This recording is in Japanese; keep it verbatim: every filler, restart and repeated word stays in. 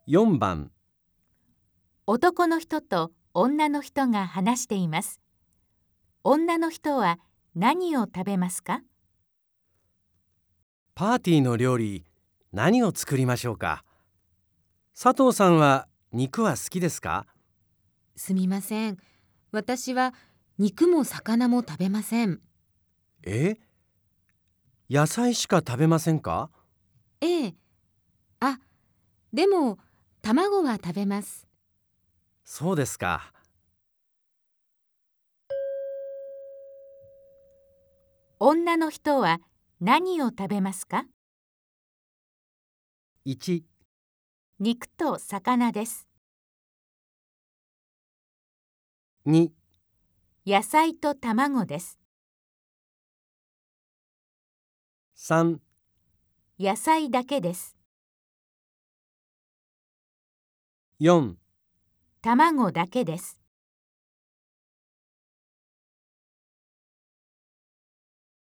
よんばん、 男の人と女の人が話しています。女の人は何を食べますか？ パーティーの料理、何を作りましょうか。佐藤さんは肉は好きですか？ すみません。私は肉も魚も食べません。 え、野菜しか食べませんか？ ええ。あ、でも卵は食べます。 そうですか。 女の人は何を食べますか？ いち、 肉と魚です。 に、 野菜と卵です。 さん、 野菜だけです。 よん、 卵だけです。